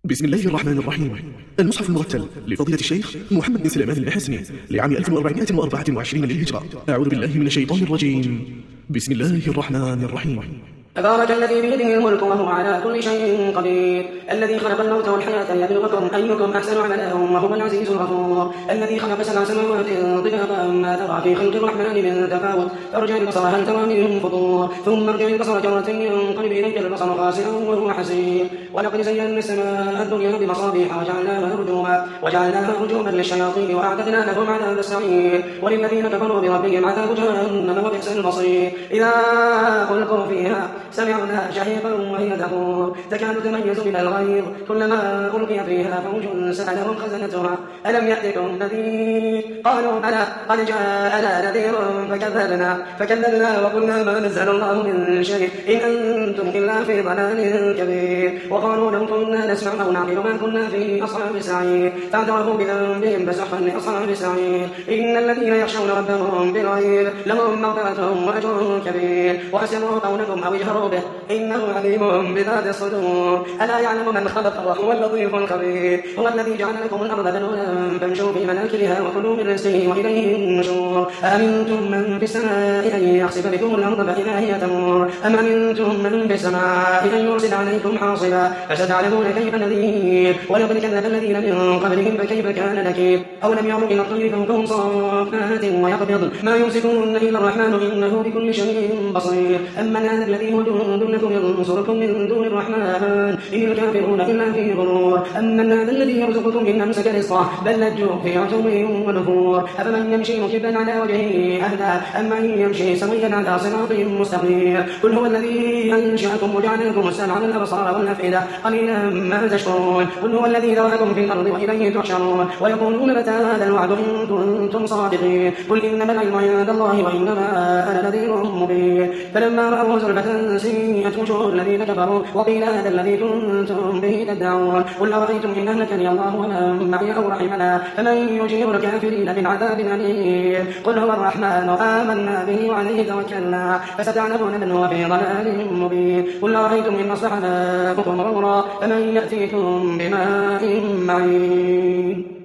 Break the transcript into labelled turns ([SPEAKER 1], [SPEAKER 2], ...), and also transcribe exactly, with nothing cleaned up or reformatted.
[SPEAKER 1] بسم الله الرحمن الرحيم. المصحف المرتل لفضيلة الشيخ محمد بن سليمان المحسني لعام ألف وأربعمائة وأربعة وعشرين للهجرة. أعوذ بالله من الشيطان الرجيم. بسم الله الرحمن الرحيم.
[SPEAKER 2] تبارك الذي بيده الملك وهو على كل شيء قدير، الذي خلق الموت والحياة ليبلوكم أيكم أحسن عملا وهو العزيز الغفور، الذي خلق سبع سماوات طباقا ما ترى في خلق الرحمن من تفاوت، فارجع البصر هل ترى من فطور، ثم ارجع البصر كرة ينقلب إليك البصر خاسئا وهو حسير. ولقد زينا السماء الدنيا بمصابيح وجعلناها رجوما وجعلناها رجوما للشياطين وأعتدنا لهم عذاب السعير، وللذين كفروا بربهم عذاب جهنم وبئس المصير. إذا ألقوا فيها سمعنا شهيقا وهي تفور تكاد تميز من الغيظ كلما ألقي فيها فوج سألهم خزنتها ألم يأتكم نذير قالوا بلى قد جاءنا نذير فكذبنا فكذبنا وقلنا ما نزل الله من شيء إن أنتم إلا في ضلال كبير. وقالوا لو كنا نسمع أو نعقل ما كنا في أصحاب السعير فاعترفوا بذنبهم فسحقا لأصحاب السعير. إن الذين يخشون ربهم بالغيب لهم مغفرة وأجر كبير. وأسروا قولكم أو اجهروا به إنه عليم بذات الصدور. ألا يعلم من خلق وهو اللطيف الخبير. هو الذي جعل لكم الأرض ذلولا فامشوا في مناكبها وكلوا من رزقه وإليه النشور. أأمنتم من في السماء أن يخسف بكم الأرض فإذا هي تمور أم أمنتم من في السماء أن يرسل عليكم حاصبا فستعلمون كيف نذير. ولقد كذب الذين من قبلهم فكيف كان نكير. أولم يروا إلى الطير فوقهم صافات ويقبض ما يمسكون إلا الرحمن إنه بكل شيء بصير. أمن هذا الذي هو جند لكم ينصركم من دون الرحمن إن الكافرون إلا في غرور. أمن هذا الذي يرزقكم إن أمسك رزقه بل لجوا في عتو ونفور. أفمن يمشي مكبا على وجهه أهدى أمن يمشي سويا على صراط مستقيم. قل هو الذي أنشأكم وجعل لكم السمع والأبصار والأفئدة قليلا ما تشكرون. قل هو الذي ذرأكم في الأرض وإليه تحشرون. ويقولون متى هذا الوعد إن كنتم صادقين. قل إنما العلم عند الله وإنما أنا نذير مبين. فلما رأوا زلفة سيئت وجوه الذين كفروا وقيل هذا الذي كنتم به تدعون. قل أرأيتم إن أهلكني الله ومن معي أو رحمنا فمن يجير الكافرين من عذاب أليم. قل هو الرحمن آمنا به وعليه توكلنا فستعلمون من هو في ضلال مبين. قل أرأيتم إن أصبح ماؤكم غورا فمن يأتيكم بماء معين.